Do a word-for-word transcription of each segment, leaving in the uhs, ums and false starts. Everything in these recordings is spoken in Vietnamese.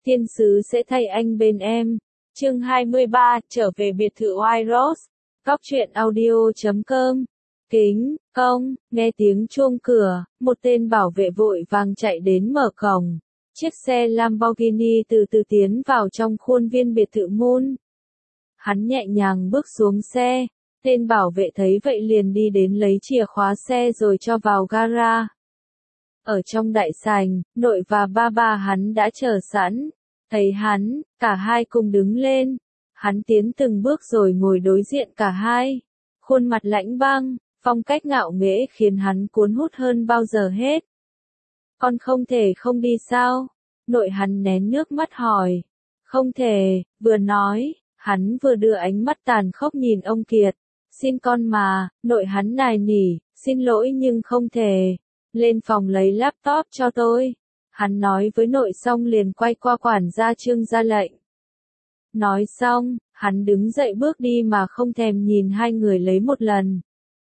Thiên sứ sẽ thay anh bên em. Chương hai mươi ba, trở về biệt thự White Rose. Góc truyện audio chấm com. Kính, công, nghe tiếng chuông cửa, một tên bảo vệ vội vàng chạy đến mở cổng. Chiếc xe Lamborghini từ từ tiến vào trong khuôn viên biệt thự Moon. Hắn nhẹ nhàng bước xuống xe, tên bảo vệ thấy vậy liền đi đến lấy chìa khóa xe rồi cho vào gara. Ở trong đại sảnh, nội và ba ba hắn đã chờ sẵn. Thấy hắn, cả hai cùng đứng lên. Hắn tiến từng bước rồi ngồi đối diện cả hai. Khuôn mặt lãnh băng, phong cách ngạo nghễ khiến hắn cuốn hút hơn bao giờ hết. Con không thể không đi sao? Nội hắn nén nước mắt hỏi. Không thể, vừa nói, hắn vừa đưa ánh mắt tàn khốc nhìn ông Kiệt. Xin con mà, nội hắn nài nỉ, xin lỗi nhưng không thể. Lên phòng lấy laptop cho tôi. Hắn nói với nội xong liền quay qua quản gia Trương ra lệnh. Nói xong, hắn đứng dậy bước đi mà không thèm nhìn hai người lấy một lần.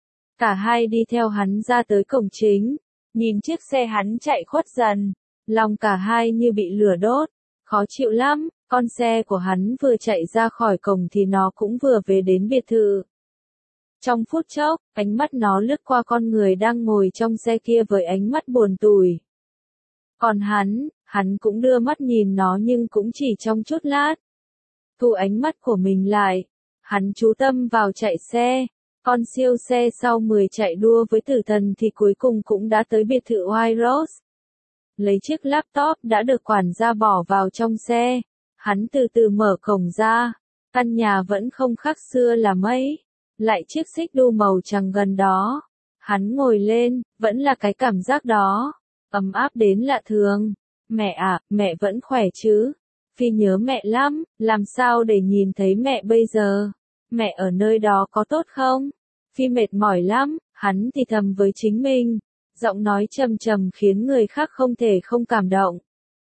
Cả hai đi theo hắn ra tới cổng chính, nhìn chiếc xe hắn chạy khuất dần, lòng cả hai như bị lửa đốt, khó chịu lắm, con xe của hắn vừa chạy ra khỏi cổng thì nó cũng vừa về đến biệt thự. Trong phút chốc, ánh mắt nó lướt qua con người đang ngồi trong xe kia với ánh mắt buồn tủi. Còn hắn, hắn cũng đưa mắt nhìn nó nhưng cũng chỉ trong chút lát. Thu ánh mắt của mình lại, hắn chú tâm vào chạy xe. Con siêu xe sau mười chạy đua với tử thần thì cuối cùng cũng đã tới biệt thự White Rose. Lấy chiếc laptop đã được quản gia bỏ vào trong xe. Hắn từ từ mở cổng ra. Căn nhà vẫn không khác xưa là mấy. Lại chiếc xích đu màu trắng gần đó. Hắn ngồi lên, vẫn là cái cảm giác đó. Ấm áp đến lạ thường. Mẹ à, mẹ vẫn khỏe chứ? Phi nhớ mẹ lắm, làm sao để nhìn thấy mẹ bây giờ? Mẹ ở nơi đó có tốt không? Phi mệt mỏi lắm, hắn thì thầm với chính mình. Giọng nói trầm trầm khiến người khác không thể không cảm động.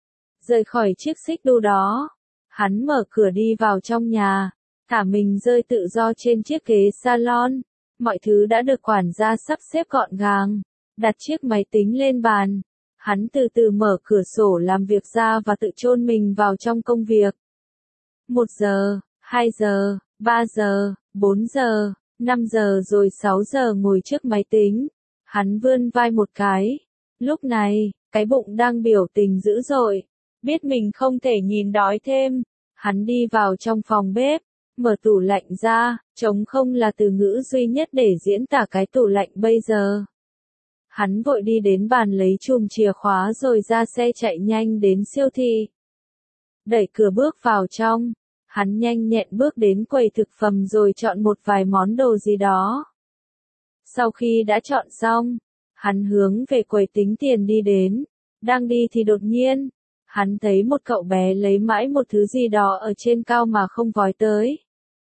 Rời khỏi chiếc xích đu đó, hắn mở cửa đi vào trong nhà, thả mình rơi tự do trên chiếc ghế salon. Mọi thứ đã được quản gia sắp xếp gọn gàng, đặt chiếc máy tính lên bàn. Hắn từ từ mở cửa sổ làm việc ra và tự chôn mình vào trong công việc. Một giờ, hai giờ, ba giờ, bốn giờ, năm giờ rồi sáu giờ ngồi trước máy tính. Hắn vươn vai một cái. Lúc này, cái bụng đang biểu tình dữ dội. Biết mình không thể nhìn đói thêm. Hắn đi vào trong phòng bếp, mở tủ lạnh ra. Trống không là từ ngữ duy nhất để diễn tả cái tủ lạnh bây giờ. Hắn vội đi đến bàn lấy chùm chìa khóa rồi ra xe chạy nhanh đến siêu thị. Đẩy cửa bước vào trong. Hắn nhanh nhẹn bước đến quầy thực phẩm rồi chọn một vài món đồ gì đó. Sau khi đã chọn xong, hắn hướng về quầy tính tiền đi đến. Đang đi thì đột nhiên, hắn thấy một cậu bé lấy mãi một thứ gì đó ở trên cao mà không vói tới.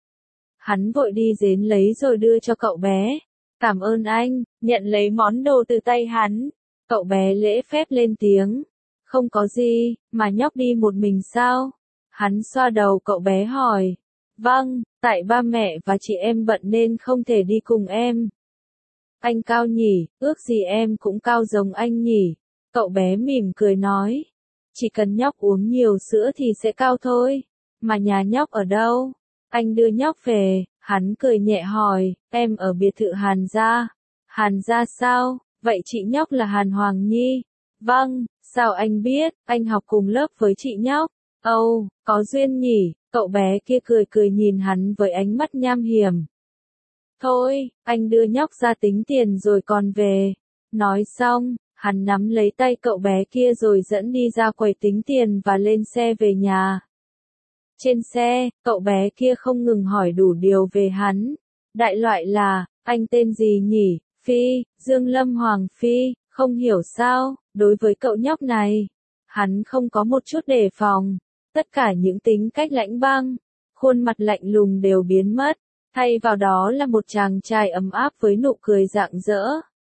Hắn vội đi đến lấy rồi đưa cho cậu bé. Cảm ơn anh, nhận lấy món đồ từ tay hắn. Cậu bé lễ phép lên tiếng. Không có gì, mà nhóc đi một mình sao? Hắn xoa đầu cậu bé hỏi. Vâng, tại ba mẹ và chị em bận nên không thể đi cùng em. Anh cao nhỉ, ước gì em cũng cao giống anh nhỉ. Cậu bé mỉm cười nói. Chỉ cần nhóc uống nhiều sữa thì sẽ cao thôi. Mà nhà nhóc ở đâu? Anh đưa nhóc về. Hắn cười nhẹ hỏi, em ở biệt thự Hàn gia. Hàn gia sao? Vậy chị nhóc là Hàn Hoàng Nhi? Vâng, sao anh biết, anh học cùng lớp với chị nhóc. Âu, oh, có duyên nhỉ, cậu bé kia cười cười nhìn hắn với ánh mắt nham hiểm. Thôi, anh đưa nhóc ra tính tiền rồi còn về. Nói xong, hắn nắm lấy tay cậu bé kia rồi dẫn đi ra quầy tính tiền và lên xe về nhà. Trên xe, cậu bé kia không ngừng hỏi đủ điều về hắn. Đại loại là, anh tên gì nhỉ? Phi, Dương Lâm Hoàng Phi, không hiểu sao, đối với cậu nhóc này, hắn không có một chút đề phòng. Tất cả những tính cách lãnh băng, khuôn mặt lạnh lùng đều biến mất, thay vào đó là một chàng trai ấm áp với nụ cười rạng rỡ.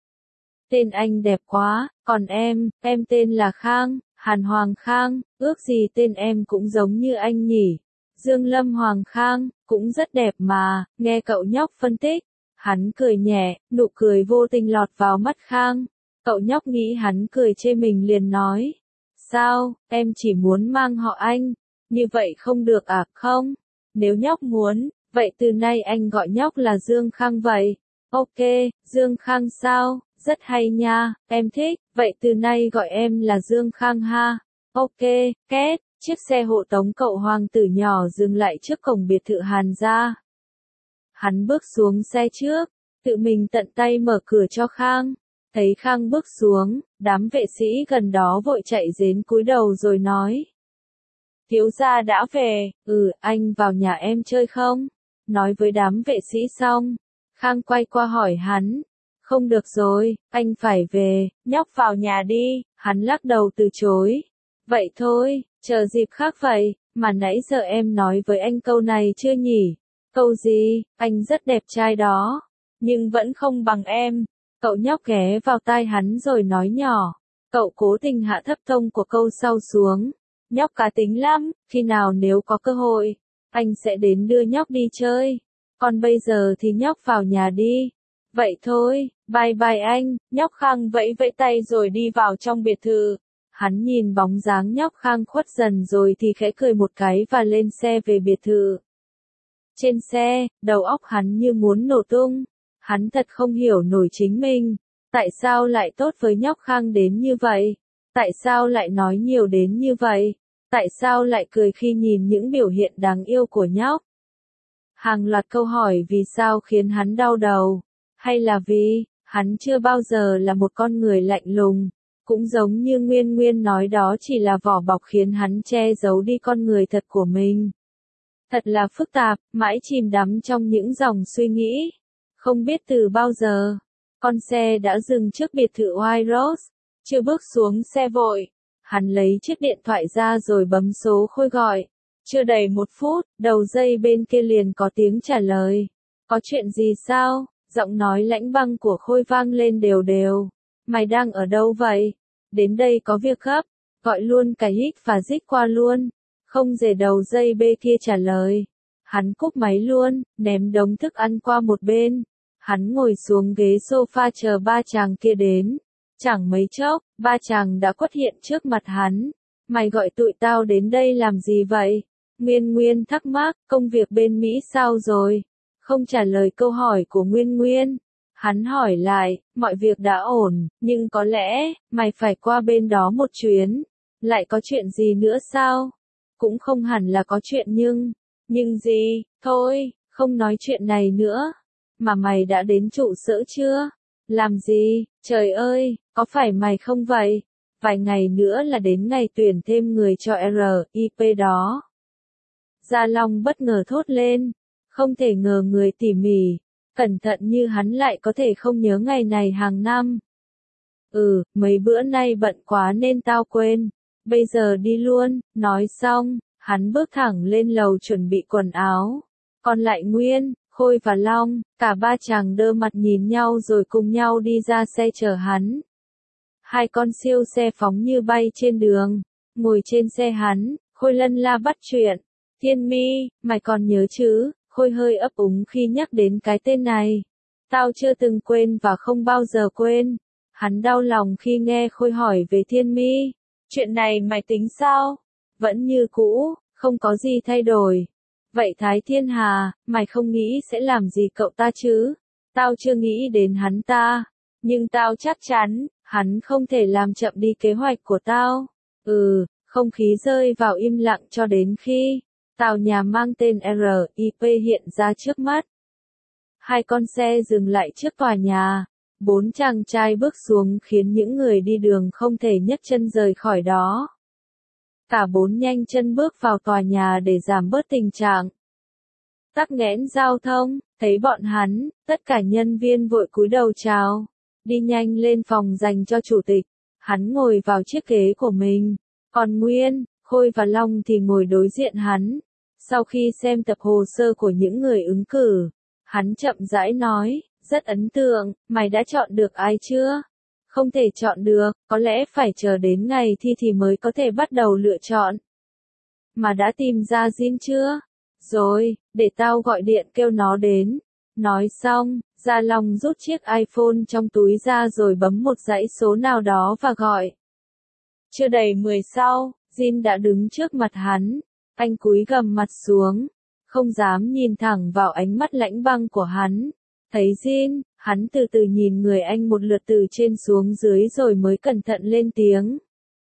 Tên anh đẹp quá, còn em, em tên là Khang. Hàn Hoàng Khang, ước gì tên em cũng giống như anh nhỉ. Dương Lâm Hoàng Khang, cũng rất đẹp mà, nghe cậu nhóc phân tích. Hắn cười nhẹ, nụ cười vô tình lọt vào mắt Khang. Cậu nhóc nghĩ hắn cười chê mình liền nói. sao, em chỉ muốn mang họ Anh. Như vậy không được à, không? Nếu nhóc muốn, vậy từ nay anh gọi nhóc là Dương Khang vậy. Ok, Dương Khang sao, rất hay nha, em thích, vậy từ nay gọi em là Dương Khang ha. Ok, két, chiếc xe hộ tống cậu hoàng tử nhỏ dừng lại trước cổng biệt thự Hàn gia. Hắn bước xuống xe trước, tự mình tận tay mở cửa cho Khang. Thấy Khang bước xuống, đám vệ sĩ gần đó vội chạy đến cúi đầu rồi nói. Thiếu gia đã về, ừ, anh vào nhà em chơi không? Nói với đám vệ sĩ xong, Khang quay qua hỏi hắn. Không được rồi, anh phải về, nhóc vào nhà đi, hắn lắc đầu từ chối. Vậy thôi, chờ dịp khác vậy, mà nãy giờ em nói với anh câu này chưa nhỉ? Câu gì, anh rất đẹp trai đó, nhưng vẫn không bằng em. Cậu nhóc ghé vào tai hắn rồi nói nhỏ. Cậu cố tình hạ thấp tông của câu sau xuống. Nhóc cá tính lắm, khi nào nếu có cơ hội, anh sẽ đến đưa nhóc đi chơi. Còn bây giờ thì nhóc vào nhà đi. Vậy thôi, bye bye anh, nhóc Khang vẫy vẫy tay rồi đi vào trong biệt thự. Hắn nhìn bóng dáng nhóc Khang khuất dần rồi thì khẽ cười một cái và lên xe về biệt thự. Trên xe, đầu óc hắn như muốn nổ tung. Hắn thật không hiểu nổi chính mình. Tại sao lại tốt với nhóc Khang đến như vậy? Tại sao lại nói nhiều đến như vậy? Tại sao lại cười khi nhìn những biểu hiện đáng yêu của nhóc? Hàng loạt câu hỏi vì sao khiến hắn đau đầu. Hay là vì, hắn chưa bao giờ là một con người lạnh lùng. Cũng giống như Nguyên Nguyên nói đó chỉ là vỏ bọc khiến hắn che giấu đi con người thật của mình. Thật là phức tạp, mãi chìm đắm trong những dòng suy nghĩ. Không biết từ bao giờ, con xe đã dừng trước biệt thự White Rose. Chưa bước xuống xe vội, hắn lấy chiếc điện thoại ra rồi bấm số Khôi gọi. Chưa đầy một phút, đầu dây bên kia liền có tiếng trả lời. Có chuyện gì sao? Giọng nói lãnh băng của Khôi vang lên đều đều. Mày đang ở đâu vậy? Đến đây có việc gấp. Gọi luôn cả hít và dít qua luôn. Không dđể đầu dây bên kia trả lời. Hắn cúp máy luôn, ném đống thức ăn qua một bên. Hắn ngồi xuống ghế sofa chờ ba chàng kia đến. Chẳng mấy chốc, ba chàng đã xuất hiện trước mặt hắn. Mày gọi tụi tao đến đây làm gì vậy? Nguyên Nguyên thắc mắc, công việc bên Mỹ sao rồi? Không trả lời câu hỏi của Nguyên Nguyên. Hắn hỏi lại, mọi việc đã ổn, nhưng có lẽ, mày phải qua bên đó một chuyến. Lại có chuyện gì nữa sao? Cũng không hẳn là có chuyện nhưng, nhưng gì, thôi, không nói chuyện này nữa. Mà mày đã đến trụ sở chưa? Làm gì, trời ơi, có phải mày không vậy? Vài ngày nữa là đến ngày tuyển thêm người cho R I P đó. Gia Long bất ngờ thốt lên, không thể ngờ người tỉ mỉ, cẩn thận như hắn lại có thể không nhớ ngày này hàng năm. Ừ, mấy bữa nay bận quá nên tao quên, bây giờ đi luôn, nói xong, hắn bước thẳng lên lầu chuẩn bị quần áo. Còn lại Nguyên, Khôi và Long, cả ba chàng đơ mặt nhìn nhau rồi cùng nhau đi ra xe chở hắn. Hai con siêu xe phóng như bay trên đường, ngồi trên xe hắn, Khôi lân la bắt chuyện. Thiên Mi, mày còn nhớ chứ? Khôi hơi ấp úng khi nhắc đến cái tên này. Tao chưa từng quên và không bao giờ quên. Hắn đau lòng khi nghe Khôi hỏi về Thiên Mi. Chuyện này mày tính sao? Vẫn như cũ, không có gì thay đổi. Vậy Thái Thiên Hà, mày không nghĩ sẽ làm gì cậu ta chứ? Tao chưa nghĩ đến hắn ta. Nhưng tao chắc chắn, hắn không thể làm chậm đi kế hoạch của tao. Ừ, không khí rơi vào im lặng cho đến khi tàu nhà mang tên R I P hiện ra trước mắt. Hai con xe dừng lại trước tòa nhà. Bốn chàng trai bước xuống khiến những người đi đường không thể nhấc chân rời khỏi đó. Cả bốn nhanh chân bước vào tòa nhà để giảm bớt tình trạng tắc nghẽn giao thông. Thấy bọn hắn, tất cả nhân viên vội cúi đầu chào. Đi nhanh lên phòng dành cho chủ tịch. Hắn ngồi vào chiếc ghế của mình. Còn Nguyên, Khôi và Long thì ngồi đối diện hắn. Sau khi xem tập hồ sơ của những người ứng cử, hắn chậm rãi nói, rất ấn tượng, mày đã chọn được ai chưa? Không thể chọn được, có lẽ phải chờ đến ngày thi thì mới có thể bắt đầu lựa chọn. Mà đã tìm ra Jin chưa? Rồi, để tao gọi điện kêu nó đến. Nói xong, Gia Long rút chiếc iPhone trong túi ra rồi bấm một dãy số nào đó và gọi. Chưa đầy mười sau, Jin đã đứng trước mặt hắn. Anh cúi gằm mặt xuống, không dám nhìn thẳng vào ánh mắt lãnh băng của hắn. Thấy Jin, hắn từ từ nhìn người anh một lượt từ trên xuống dưới rồi mới cẩn thận lên tiếng.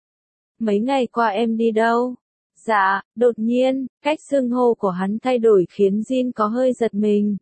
Mấy ngày qua em đi đâu? Dạ, đột nhiên, cách xưng hô của hắn thay đổi khiến Jin có hơi giật mình.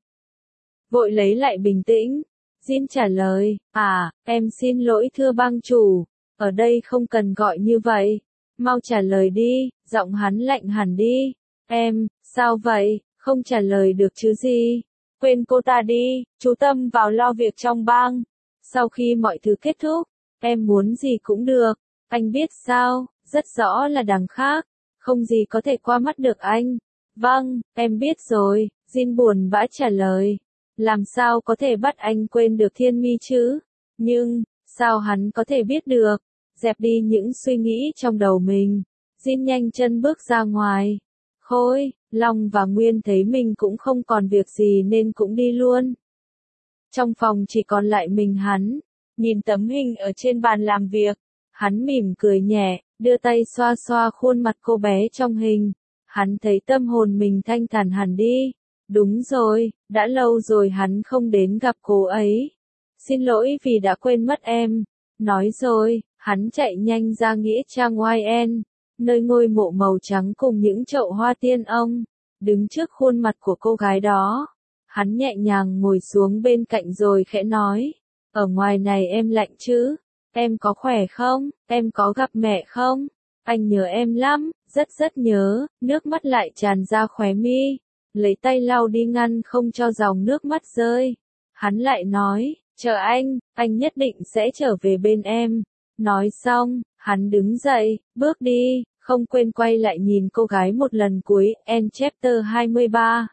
Vội lấy lại bình tĩnh, Jin trả lời, à, em xin lỗi thưa bang chủ, ở đây không cần gọi như vậy. Mau trả lời đi, giọng hắn lạnh hẳn đi. Em, sao vậy, không trả lời được chứ gì? Quên cô ta đi, chú tâm vào lo việc trong bang. Sau khi mọi thứ kết thúc, em muốn gì cũng được. Anh biết sao, rất rõ là đằng khác, không gì có thể qua mắt được anh. Vâng, em biết rồi, Jin buồn bã trả lời. Làm sao có thể bắt anh quên được Thiên Mi chứ? Nhưng, sao hắn có thể biết được? Dẹp đi những suy nghĩ trong đầu mình. Jin nhanh chân bước ra ngoài. Khôi, Long và Nguyên thấy mình cũng không còn việc gì nên cũng đi luôn. Trong phòng chỉ còn lại mình hắn. Nhìn tấm hình ở trên bàn làm việc. Hắn mỉm cười nhẹ, đưa tay xoa xoa khuôn mặt cô bé trong hình. Hắn thấy tâm hồn mình thanh thản hẳn đi. Đúng rồi, đã lâu rồi hắn không đến gặp cô ấy. Xin lỗi vì đã quên mất em. Nói rồi, hắn chạy nhanh ra nghĩa trang i en, nơi ngôi mộ màu trắng cùng những chậu hoa tiên ông. Đứng trước khuôn mặt của cô gái đó, hắn nhẹ nhàng ngồi xuống bên cạnh rồi khẽ nói. Ở ngoài này em lạnh chứ? Em có khỏe không? Em có gặp mẹ không? Anh nhớ em lắm, rất rất nhớ. Nước mắt lại tràn ra khóe mi. Lấy tay lau đi ngăn không cho dòng nước mắt rơi. Hắn lại nói, chờ anh, anh nhất định sẽ trở về bên em. Nói xong, hắn đứng dậy, bước đi, không quên quay lại nhìn cô gái một lần cuối. End chapter hai mươi ba.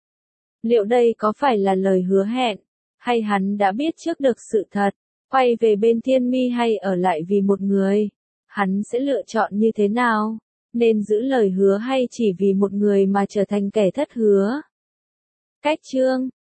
Liệu đây có phải là lời hứa hẹn? Hay hắn đã biết trước được sự thật? Quay về bên Thiên Mi hay ở lại vì một người? Hắn sẽ lựa chọn như thế nào? Nên giữ lời hứa hay chỉ vì một người mà trở thành kẻ thất hứa? Cách chương